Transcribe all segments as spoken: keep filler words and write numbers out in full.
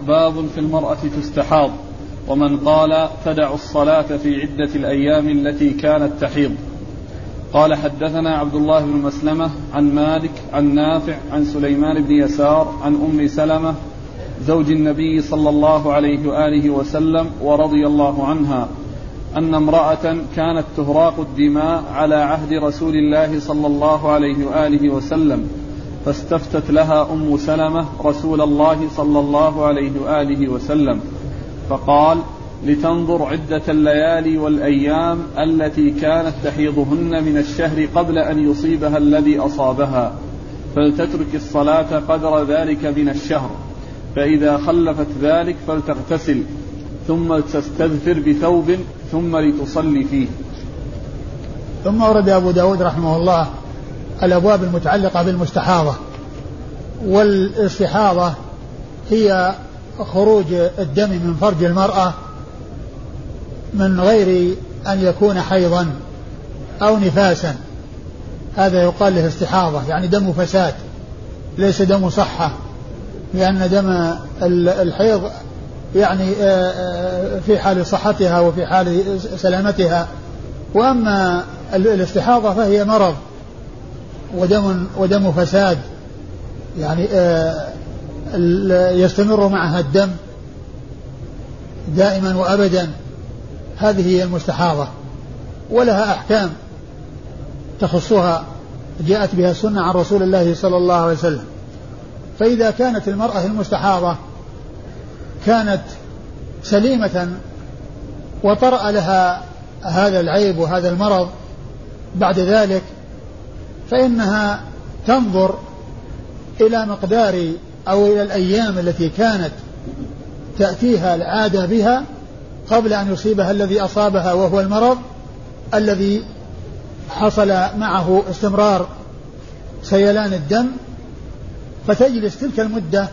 باب في المرأة تستحاض ومن قال تدع الصلاة في عدة الأيام التي كانت تحيض. قال حدثنا عبد الله بن مسلمة عن مالك عن نافع عن سليمان بن يسار عن أم سلمة زوج النبي صلى الله عليه وآله وسلم ورضي الله عنها أن امرأة كانت تهراق الدماء على عهد رسول الله صلى الله عليه وآله وسلم، فاستفتت لها أم سلمة رسول الله صلى الله عليه وآله وسلم فقال: لتنظر عدة الليالي والأيام التي كانت تحيضهن من الشهر قبل أن يصيبها الذي أصابها، فلتترك الصلاة قدر ذلك من الشهر، فإذا خلفت ذلك فلتغتسل ثم تستذفر بثوب ثم لتصلي فيه. ثم ورد أبو داود رحمه الله الأبواب المتعلقة بالمستحاضة. والاستحاضة هي خروج الدم من فرج المرأة من غير أن يكون حيضا أو نفاسا، هذا يقال له استحاضة، يعني دم فساد ليس دم صحة، لأن دم الحيض يعني في حال صحتها وفي حال سلامتها، وأما الاستحاضة فهي مرض ودم, ودم فساد، يعني يستمر معها الدم دائما وأبدا. هذه هي المستحاضة ولها أحكام تخصها جاءت بها السنة عن رسول الله صلى الله عليه وسلم. فإذا كانت المرأة المستحاضة كانت سليمة وطرأ لها هذا العيب وهذا المرض بعد ذلك، فإنها تنظر إلى مقدار أو إلى الأيام التي كانت تأتيها العادة بها قبل أن يصيبها الذي أصابها وهو المرض الذي حصل معه استمرار سيلان الدم، فتجلس تلك المدة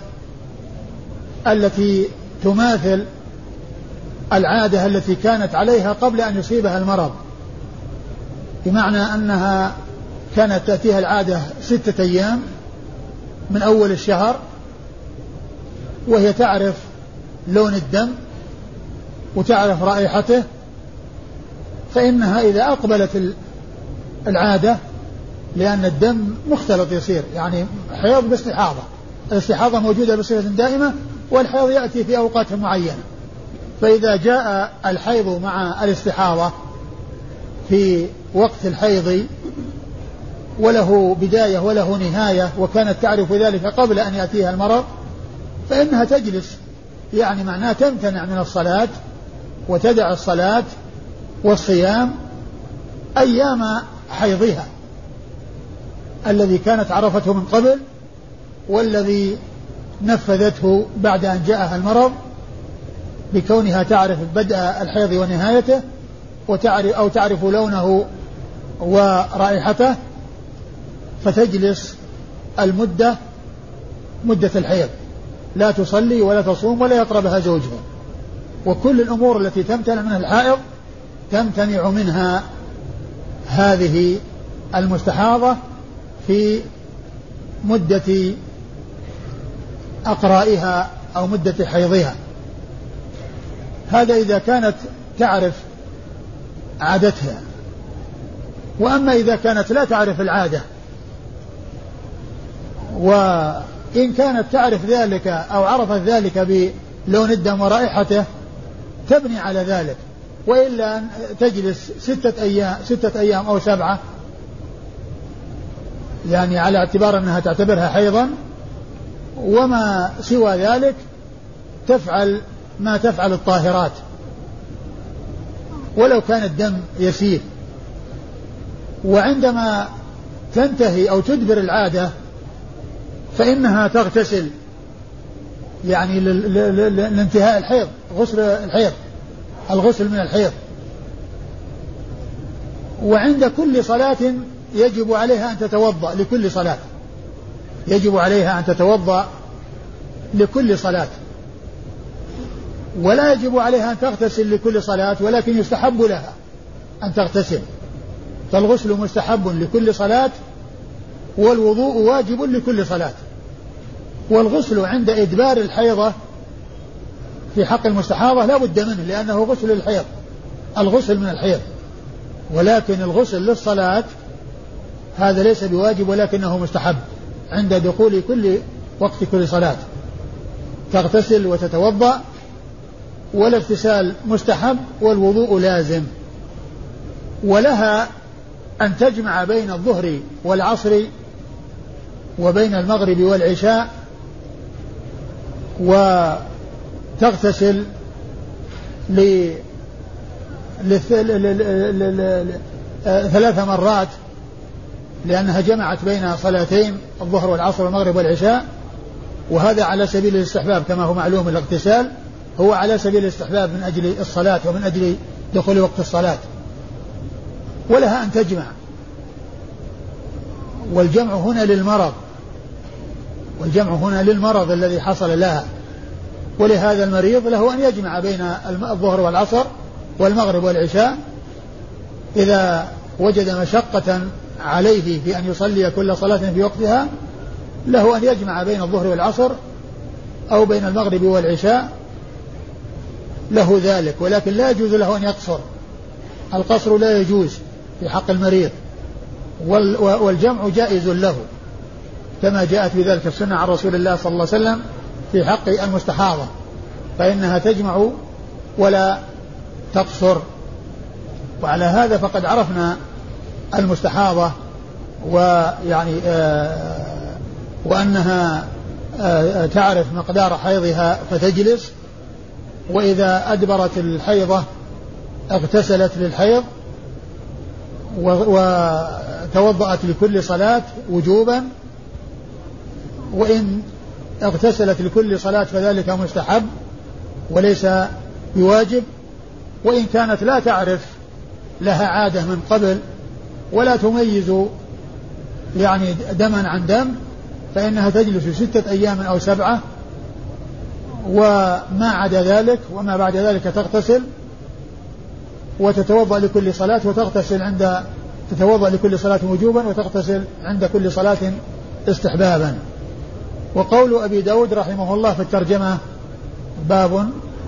التي تماثل العادة التي كانت عليها قبل أن يصيبها المرض، بمعنى أنها كانت تأتيها العادة ستة أيام من أول الشهر، وهي تعرف لون الدم وتعرف رائحته، فإنها إذا أقبلت العادة، لأن الدم مختلط يصير، يعني حيض باستحاضة، الاستحاضة موجودة بصفة دائمة والحيض يأتي في أوقات معينة، فإذا جاء الحيض مع الاستحاضة في وقت الحيض وله بداية وله نهاية وكانت تعرف ذلك قبل أن يأتيها المرض، فإنها تجلس، يعني معناه تمتنع من الصلاة وتدع الصلاة والصيام أيام حيضها الذي كانت عرفته من قبل والذي نفذته بعد أن جاءها المرض، بكونها تعرف بدء الحيض ونهايته وتعرف أو تعرف لونه ورائحته، فتجلس المدة مدة الحيض لا تصلي ولا تصوم ولا يقربها زوجها، وكل الأمور التي تمتنع منها الحائض تمتنع منها هذه المستحاضة في مدة أقرائها أو مدة حيضها. هذا إذا كانت تعرف عادتها. وأما إذا كانت لا تعرف العادة، وإن كانت تعرف ذلك أو عرفت ذلك بلون الدم ورائحته تبني على ذلك، وإلا أن تجلس ستة أيام, ستة أيام أو سبعة، يعني على اعتبار أنها تعتبرها حيضا، وما سوى ذلك تفعل ما تفعل الطاهرات ولو كان الدم يسير. وعندما تنتهي أو تدبر العادة فإنها تغتسل، يعني لانتهاء الحيض، غسل الحيض، الغسل من الحيض. وعند كل صلاة يجب عليها أن تتوضأ لكل صلاة، يجب عليها أن تتوضأ لكل صلاة، ولا يجب عليها أن تغتسل لكل صلاة، ولكن يستحب لها أن تغتسل. فالغسل مستحب لكل صلاة، والوضوء واجب لكل صلاة. والغسل عند إدبار الحيضة في حق المستحاضة لا بد منه لأنه غسل الحيض، الغسل من الحيض، ولكن الغسل للصلاة هذا ليس بواجب ولكنه مستحب عند دخول كل وقت كل صلاة، تغتسل وتتوضأ، والاغتسال مستحب والوضوء لازم. ولها أن تجمع بين الظهر والعصر وبين المغرب والعشاء، وتغتسل ل ثلاث مرات لأنها جمعت بين صلاتين الظهر والعصر والمغرب والعشاء، وهذا على سبيل الاستحباب كما هو معلوم. الاغتسال هو على سبيل الاستحباب من أجل الصلاة ومن أجل دخول وقت الصلاة. ولها أن تجمع، والجمع هنا للمرض، والجمع هنا للمرض الذي حصل لها، ولهذا المريض له أن يجمع بين الظهر والعصر والمغرب والعشاء إذا وجد مشقة عليه في أن يصلي كل صلاة في وقتها، له أن يجمع بين الظهر والعصر أو بين المغرب والعشاء، له ذلك، ولكن لا يجوز له أن يقصر، القصر لا يجوز في حق المريض، والجمع جائز له كما جاءت بذلك السنة عن رسول الله صلى الله عليه وسلم في حق المستحاضة، فإنها تجمع ولا تقصر. وعلى هذا فقد عرفنا المستحاضة، ويعني آه وأنها آه تعرف مقدار حيضها فتجلس، وإذا أدبرت الحيضة اغتسلت للحيض وتوضأت لكل صلاة وجوبا، وإن اغتسلت لكل صلاة فذلك مستحب وليس بواجب. وإن كانت لا تعرف لها عادة من قبل ولا تميز يعني دما عن دم فإنها تجلس ستة أيام أو سبعة، وما عدا ذلك وما بعد ذلك تغتسل وتتوضأ لكل صلاة، وتغتسل عند تتوضأ لكل صلاة وجوبا وتغتسل عند كل صلاة استحبابا. وقول أبي داود رحمه الله في الترجمة باب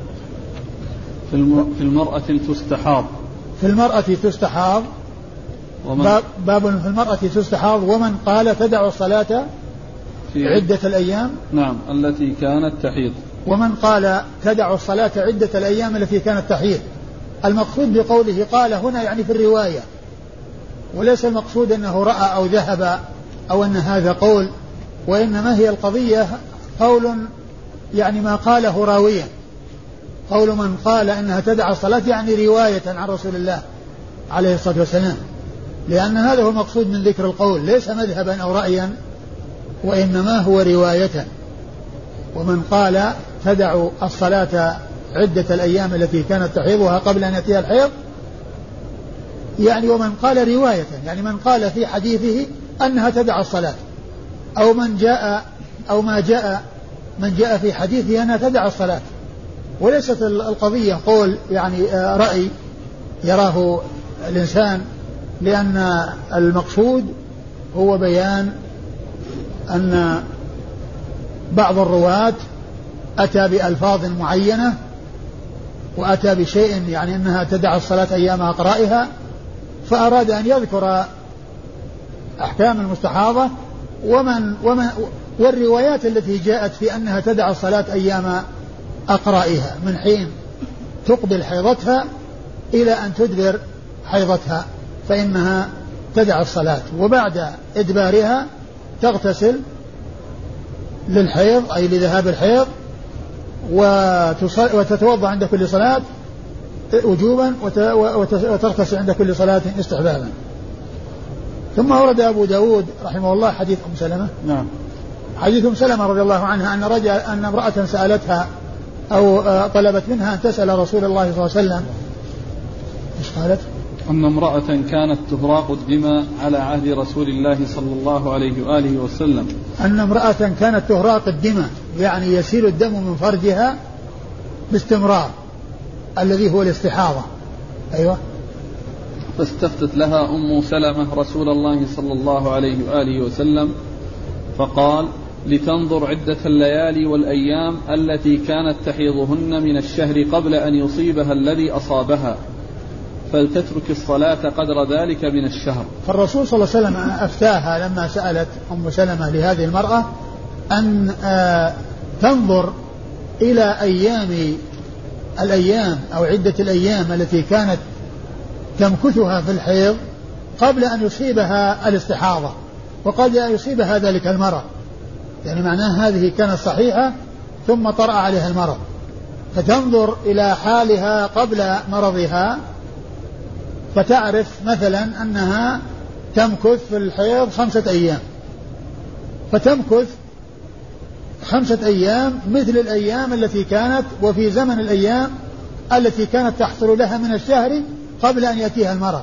في المرأة تستحاض في المرأة تستحاض باب, باب في المرأة تستحاض ومن قال تدع الصلاة في عدة الأيام نعم التي كانت تحيض، ومن قال تدع الصلاة عدة الأيام التي كانت تحيض. المقصود بقوله قال هنا يعني في الرواية، وليس المقصود أنه رأى أو ذهب أو أن هذا قول، وإنما هي القضية قول يعني ما قاله راويا، قول من قال أنها تدع الصلاة يعني رواية عن رسول الله عليه الصلاة والسلام، لأن هذا هو المقصود من ذكر القول، ليس مذهبا أو رأيا وإنما هو رواية. ومن قال تدع الصلاة عدة الأيام التي كانت تحيضها قبل أن يأتيها الحيض يعني، ومن قال رواية يعني من قال في حديثه أنها تدع الصلاة، أو من جاء أو ما جاء من جاء في حديثه أنها تدع الصلاة، وليست القضية قول يعني رأي يراه الإنسان، لأن المقصود هو بيان أن بعض الرواة أتى بألفاظ معينة وأتى بشيء يعني أنها تدع الصلاة أيام أقرائها، فأراد أن يذكر أحكام المستحاضة ومن ومن والروايات التي جاءت في أنها تدع الصلاة أيام أقرائها من حين تقبل حيضتها إلى أن تدبر حيضتها فإنها تدع الصلاة، وبعد إدبارها تغتسل للحيض أي لذهاب الحيض، وتتوضأ عند كل صلاة وجوبا وتغتسل عند كل صلاة استحبابا. ثم ورد أبو داود رحمه الله حديث أم سلمة نعم حديث أم سلمة رضي الله عنها أن رجل أن امرأة سألتها أو طلبت منها أن تسأل رسول الله صلى الله عليه وسلم. إيش قالت؟ أن امرأة كانت تهراق الدماء على عهد رسول الله صلى الله عليه وآله وسلم. أن امرأة كانت تهراق الدماء يعني يسيل الدم من فرجها باستمرار الذي هو الاستحاضة. أيوة. فاستفتت لها أم سلمة رسول الله صلى الله عليه وآله وسلم فقال لتنظر عدة الليالي والأيام التي كانت تحيضهن من الشهر قبل أن يصيبها الذي أصابها، فلتترك الصلاة قدر ذلك من الشهر. فالرسول صلى الله عليه وسلم أفتاها لما سألت أم سلمة لهذه المرأة أن تنظر إلى أيام الأيام أو عدة الأيام التي كانت تمكثها في الحيض قبل أن يصيبها الاستحاضة وقبل أن يصيبها ذلك المرض، يعني معناه هذه كانت صحيحة ثم طرأ عليها المرض، فتنظر إلى حالها قبل مرضها فتعرف مثلا أنها تمكث في الحيض خمسة أيام، فتمكث خمسة أيام مثل الأيام التي كانت وفي زمن الأيام التي كانت تحصل لها من الشهر قبل أن يأتيها المرض.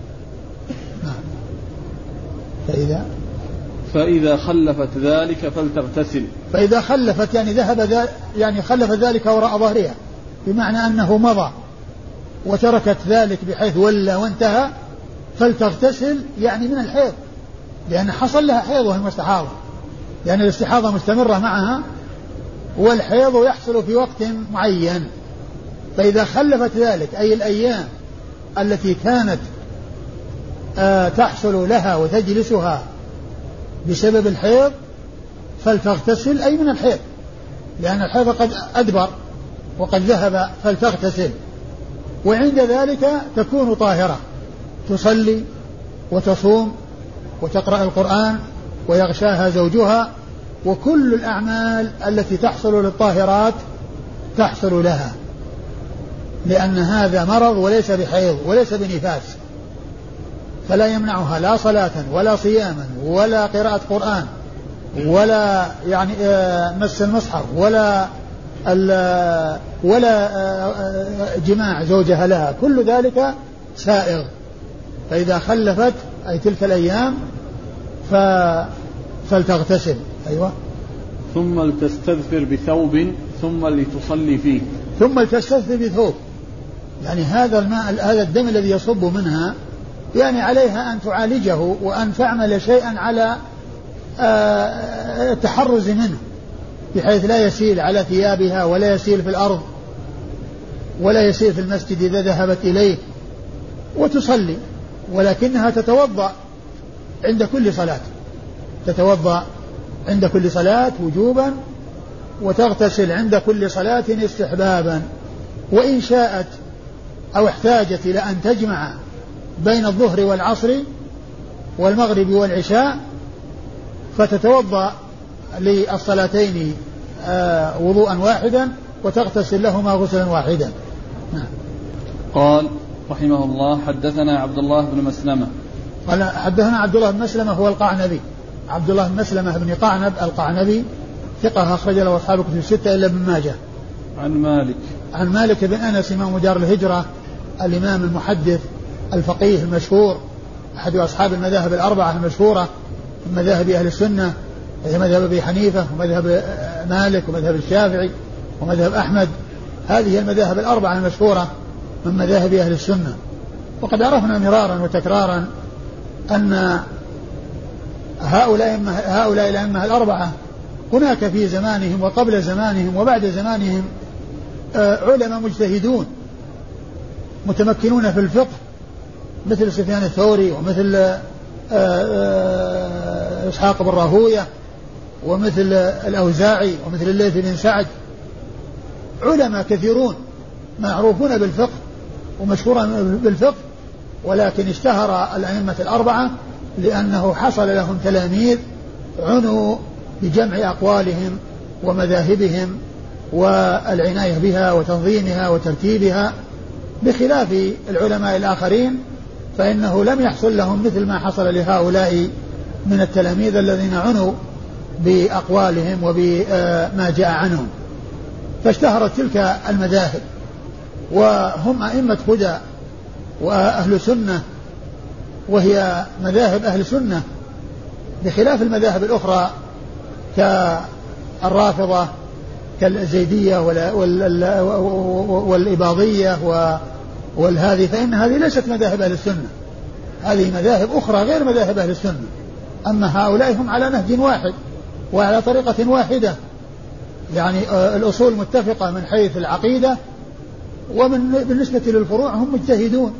فإذا فإذا خلفت ذلك فلتغتسل. فإذا خلفت يعني ذهب ذلك يعني خلف ذلك وراء ظهرها، بمعنى أنه مضى وتركت ذلك بحيث ولى وانتهى، فلتغتسل يعني من الحيض، لأن حصل لها حيض وهي مستحاضة، لأن الاستحاضة مستمرة معها والحيض يحصل في وقت معين. فإذا خلفت ذلك أي الأيام التي كانت آه تحصل لها وتجلسها بسبب الحيض فلتغتسل أي من الحيض، لأن الحيض قد أدبر وقد ذهب، فلتغتسل. وعند ذلك تكون طاهرة، تصلي وتصوم وتقرأ القرآن ويغشاها زوجها، وكل الأعمال التي تحصل للطاهرات تحصل لها، لأن هذا مرض وليس بحيض وليس بنفاس، فلا يمنعها لا صلاة ولا صياما ولا قراءة قرآن ولا يعني مس المصحف ولا ولا جماع زوجها لها، كل ذلك سائغ. فإذا خلفت أي تلك الأيام فلتغتسل. أيوة. ثم لتستذفر بثوب ثم لتصلي فيه. ثم لتستذفر بثوب، يعني هذا الماء هذا الدم الذي يصب منها يعني عليها أن تعالجه وأن تعمل شيئا على التحرز منه، بحيث لا يسيل على ثيابها ولا يسيل في الأرض ولا يسيل في المسجد إذا ذهبت إليه، وتصلي، ولكنها تتوضأ عند كل صلاة، تتوضأ عند كل صلاة وجوبا، وتغتسل عند كل صلاة استحبابا. وإن شاءت أو احتاجت إلى أن تجمع بين الظهر والعصر والمغرب والعشاء فتتوضأ للصلاتين آه وضوءا واحدا وتغتسل لهما غسلا واحدا. قال رحمه الله حدثنا عبد الله بن مسلمة. قال حدثنا عبد الله بن مسلمة هو القعنبي، عبد الله بن مسلمة بن قعنب القعنبي ثقة أخرج له أصحاب الكتب الستة إلا ابن ماجه. عن مالك عن مالك بن أنس إمام دار الهجرة الإمام المحدث الفقيه المشهور، أحد أصحاب المذاهب الأربعة المشهورة من مذاهب أهل السنة، وهي مذهب أبي حنيفة ومذهب مالك ومذهب الشافعي ومذهب أحمد. هذه المذاهب الأربعة المشهورة من مذاهب أهل السنة. وقد عرفنا مرارا وتكرارا أن هؤلاء هؤلاء الأئمة الأربعة هناك في زمانهم وقبل زمانهم وبعد زمانهم علماء مجتهدون متمكنون في الفقه، مثل سفيان الثوري ومثل إسحاق بن راهوية ومثل الأوزاعي ومثل الليث بن سعد، علماء كثيرون معروفون بالفقه ومشهورون بالفقه، ولكن اشتهر الأئمة الأربعة لأنه حصل لهم تلاميذ عنوا بجمع أقوالهم ومذاهبهم والعناية بها وتنظيمها وترتيبها، بخلاف العلماء الآخرين فإنه لم يحصل لهم مثل ما حصل لهؤلاء من التلاميذ الذين عنوا بأقوالهم وبما جاء عنهم، فاشتهرت تلك المذاهب، وهم أئمة هدى وأهل سنة، وهي مذاهب أهل سنة بخلاف المذاهب الأخرى كالرافضة كالزيدية والإباضية والهذه، فإن هذه ليست مذاهب أهل السنة، هذه مذاهب أخرى غير مذاهب أهل السنة. أما هؤلاء هم على نهج واحد وعلى طريقة واحدة، يعني الأصول متفقة من حيث العقيدة، ومن بالنسبة للفروع هم مجتهدون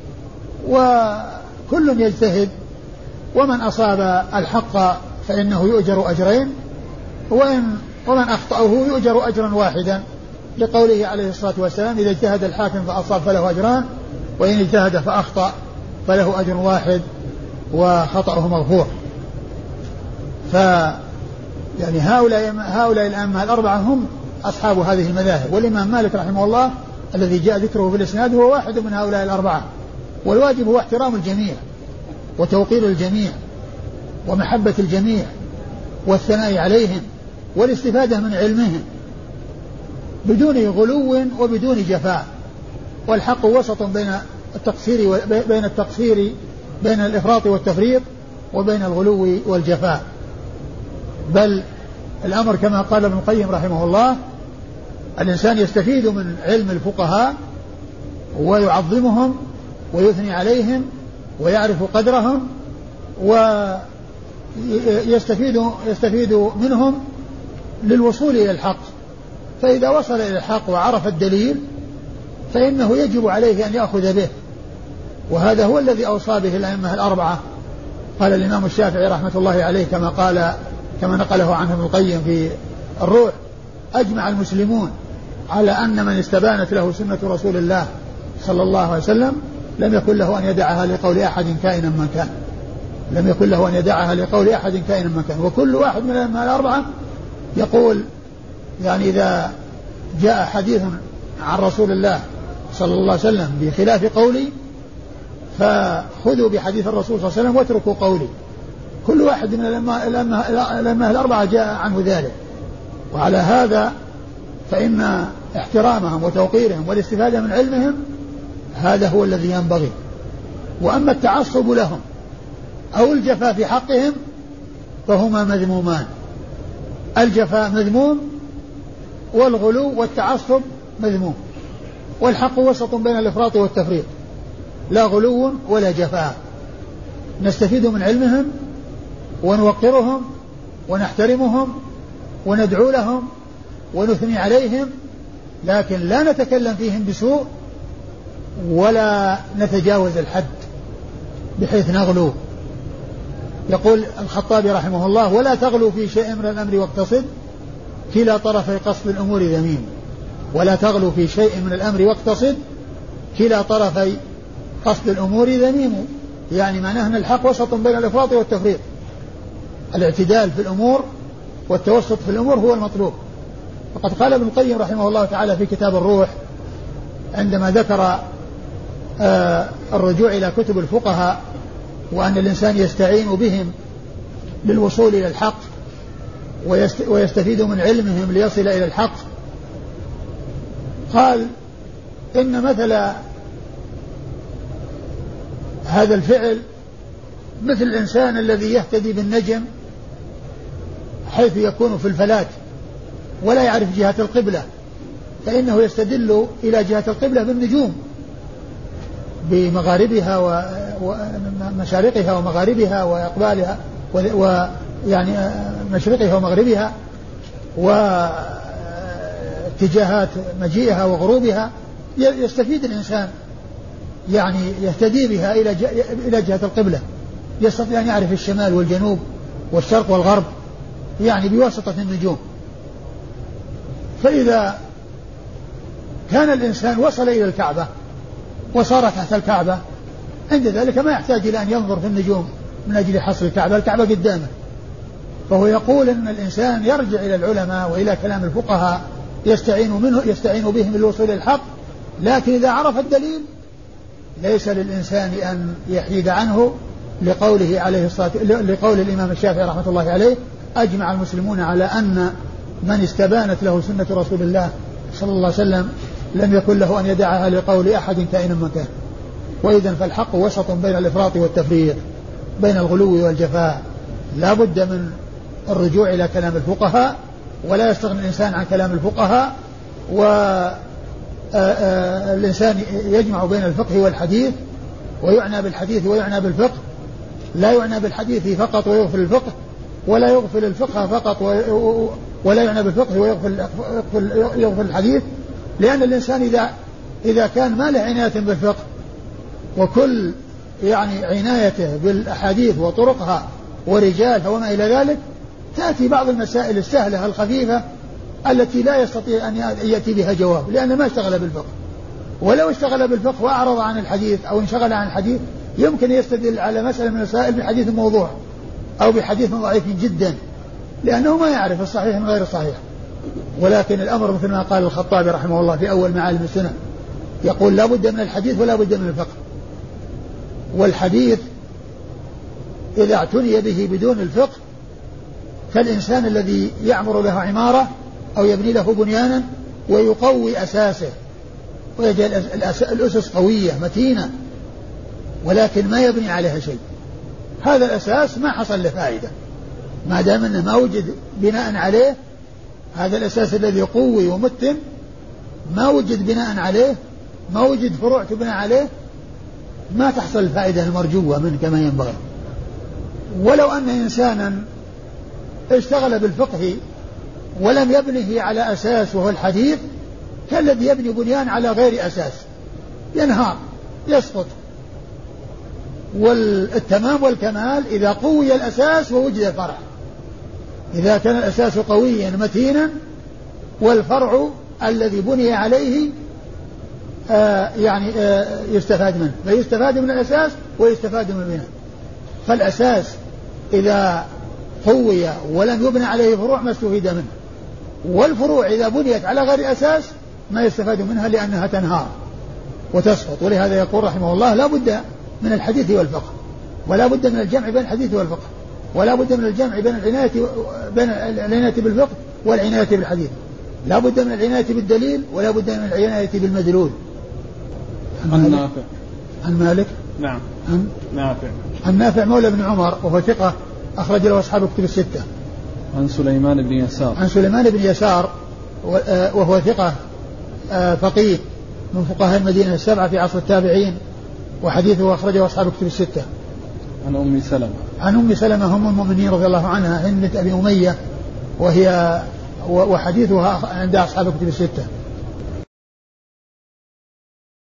وكل يجتهد، ومن أصاب الحق فإنه يؤجر أجرين، وإن ومن أخطأه يؤجر أجرا واحدا، لقوله عليه الصلاة والسلام: إذا اجتهد الحاكم فأصاب فله أجران، وإن اجتهد فأخطأ فله أجر واحد وخطأه مغفور. ف يعني هؤلاء هؤلاء الأئمة الأربعة هم أصحاب هذه المذاهب، والإمام مالك رحمه الله الذي جاء ذكره في الإسناد هو واحد من هؤلاء الأربعة. والواجب هو احترام الجميع وتوقير الجميع ومحبة الجميع والثناء عليهم والاستفادة من علمهم بدون غلو وبدون جفاء. والحق وسط بين التقصير بين التقصير بين الإفراط والتفريط وبين الغلو والجفاء. بل الأمر كما قال ابن القيم رحمه الله: الإنسان يستفيد من علم الفقهاء ويعظمهم ويثني عليهم ويعرف قدرهم، ويستفيد يستفيد منهم للوصول إلى الحق. فإذا وصل إلى الحق وعرف الدليل فإنه يجب عليه أن يأخذ به، وهذا هو الذي أوصى به الأئمة الأربعة. قال الإمام الشافعي رحمة الله عليه كما قال كما نقله عنه ابن القيم في الروح: أجمع المسلمون على أن من استبانت له سنة رسول الله صلى الله عليه وسلم لم يكن له أن يدعها لقول أحد كائنا من كان لم يكن له أن يدعها لقول أحد كائنا من كان. وكل واحد من الأئمة الأربعة يقول يعني إذا جاء حديث عن رسول الله صلى الله عليه وسلم بخلاف قولي فخذوا بحديث الرسول صلى الله عليه وسلم واتركوا قولي. كل واحد من الأئمة الأربعة جاء عنه ذلك. وعلى هذا فإن احترامهم وتوقيرهم والاستفادة من علمهم هذا هو الذي ينبغي. وأما التعصب لهم أو الجفاء في حقهم فهما مذمومان. الجفاء مذموم والغلو والتعصب مذموم، والحق وسط بين الإفراط والتفريط، لا غلو ولا جفاء. نستفيد من علمهم ونوقرهم ونحترمهم وندعو لهم ونثني عليهم، لكن لا نتكلم فيهم بسوء ولا نتجاوز الحد بحيث نغلو. يقول الخطابي رحمه الله: ولا تغلو في شيء من الأمر واقتصد، كلا طرفي قصد الأمور ذميم. ولا تغلو في شيء من الأمر واقتصد، كلا طرفي قصد الأمور ذميم. يعني معناه أن الحق وسط بين الإفراط والتفريط، الاعتدال في الأمور والتوسط في الأمور هو المطلوب. وقد قال ابن القيم رحمه الله تعالى في كتاب الروح عندما ذكر آه الرجوع إلى كتب الفقهاء وأن الإنسان يستعين بهم للوصول إلى الحق ويستفيد من علمهم ليصل إلى الحق، قال: إن مثل هذا الفعل مثل الإنسان الذي يهتدي بالنجم حيث يكون في الفلاة ولا يعرف جهة القبلة، فإنه يستدل إلى جهة القبلة بالنجوم بمغاربها ومشارقها ومغاربها وإقبالها ويعني مشرقها ومغربها واتجاهات مجيئها وغروبها. يستفيد الإنسان يعني يهتدي بها إلى جهة القبلة، يستطيع أن يعرف الشمال والجنوب والشرق والغرب يعني بواسطة النجوم. فإذا كان الإنسان وصل إلى الكعبة وصار تحت الكعبة عند ذلك ما يحتاج إلى أن ينظر في النجوم من أجل حصر الكعبة، الكعبة قدامه. فهو يقول أن الإنسان يرجع إلى العلماء وإلى كلام الفقهاء يستعين منه يستعين بهم للوصول إلى الحق، لكن إذا عرف الدليل ليس للإنسان أن يحيد عنه، لقوله عليه الصلاة لقول الإمام الشافعي رحمة الله عليه: أجمع المسلمون على أن من استبانت له سنة رسول الله صلى الله عليه وسلم لم يكن له أن يدعها لقول أحد كائنا من كان. وإذن فالحق وسط بين الإفراط والتفريط، بين الغلو والجفاء. لا بد من الرجوع إلى كلام الفقهاء، ولا يستغني الإنسان عن كلام الفقهاء. والإنسان يجمع بين الفقه والحديث، ويعنى بالحديث ويعنى بالفقه، لا يعنى بالحديث فقط ويغفل الفقه، ولا يغفل الفقه فقط ولا يعنى بالفقه ويغفل يغفل الحديث، لأن الإنسان إذا إذا كان ما له عناية بالفقه وكل يعني عنايته بالأحاديث وطرقها ورجالها وما إلى ذلك، تأتي بعض المسائل السهلة الخفيفة التي لا يستطيع أن يأتي بها جواب، لأنه ما اشتغل بالفقه. ولو اشتغل بالفقه وأعرض عن الحديث أو انشغل عن الحديث يمكن يستدل على مسألة من المسائل بحديث موضوع أو بحديث ضعيف جدا، لأنه ما يعرف الصحيح من غير الصحيح. ولكن الأمر مثل ما قال الخطابي رحمه الله في أول معالم السنة، يقول لا بد من الحديث ولا بد من الفقه. والحديث إذا اعتني به بدون الفقه كالإنسان الذي يعمر له عمارة أو يبني له بنيانا ويقوي أساسه ويجعل الأسس قوية متينة ولكن ما يبني عليها شيء، هذا الأساس ما حصل له فائدة ما دام أنه ما وجد بناء عليه. هذا الأساس الذي قوي ومتن ما وجد بناء عليه، ما وجد فروع تبنى عليه، ما تحصل الفائدة المرجوة منه كما ينبغي. ولو أن إنسانا اشتغل بالفقه ولم يبنه على أساس وهو الحديث كالذي يبني بنيان على غير أساس، ينهار يسقط. والتمام والكمال إذا قوي الأساس ووجد الفرع، إذا كان الأساس قويا متينا والفرع الذي بني عليه آه يعني آه يستفاد منه، فيستفاد من الأساس ويستفاد من البناء. فالأساس إذا قوي ولم يبنى عليه فروع ما استفيد منه، والفروع إذا بنيت على غير أساس ما يستفاد منها لأنها تنهار وتسقط. ولهذا يقول رحمه الله لا بد من الحديث والفقه، ولا بد من الجمع بين الحديث والفقه، ولا بد من الجمع بين العناية بين العناية بالفقه والعناية بالحديث، لا بد من العناية بالدليل ولا بد من العناية بالمدلول. عن نافع عن مالك نعم عن نافع عن نافع مولى بن عمر وهو ثقة أخرج له أصحاب الكتب الستة. عن سليمان بن يسار عن سليمان بن يسار وهو ثقة فقيه من فقهاء المدينة السبعة في عصر التابعين، وحديثه أخرجه أصحاب الكتب الستة. عن أم سلمة عن أم سلمة أم المؤمنين رضي الله عنها هند أبي أمية، وهي وحديثها عند أصحاب الكتب الستة.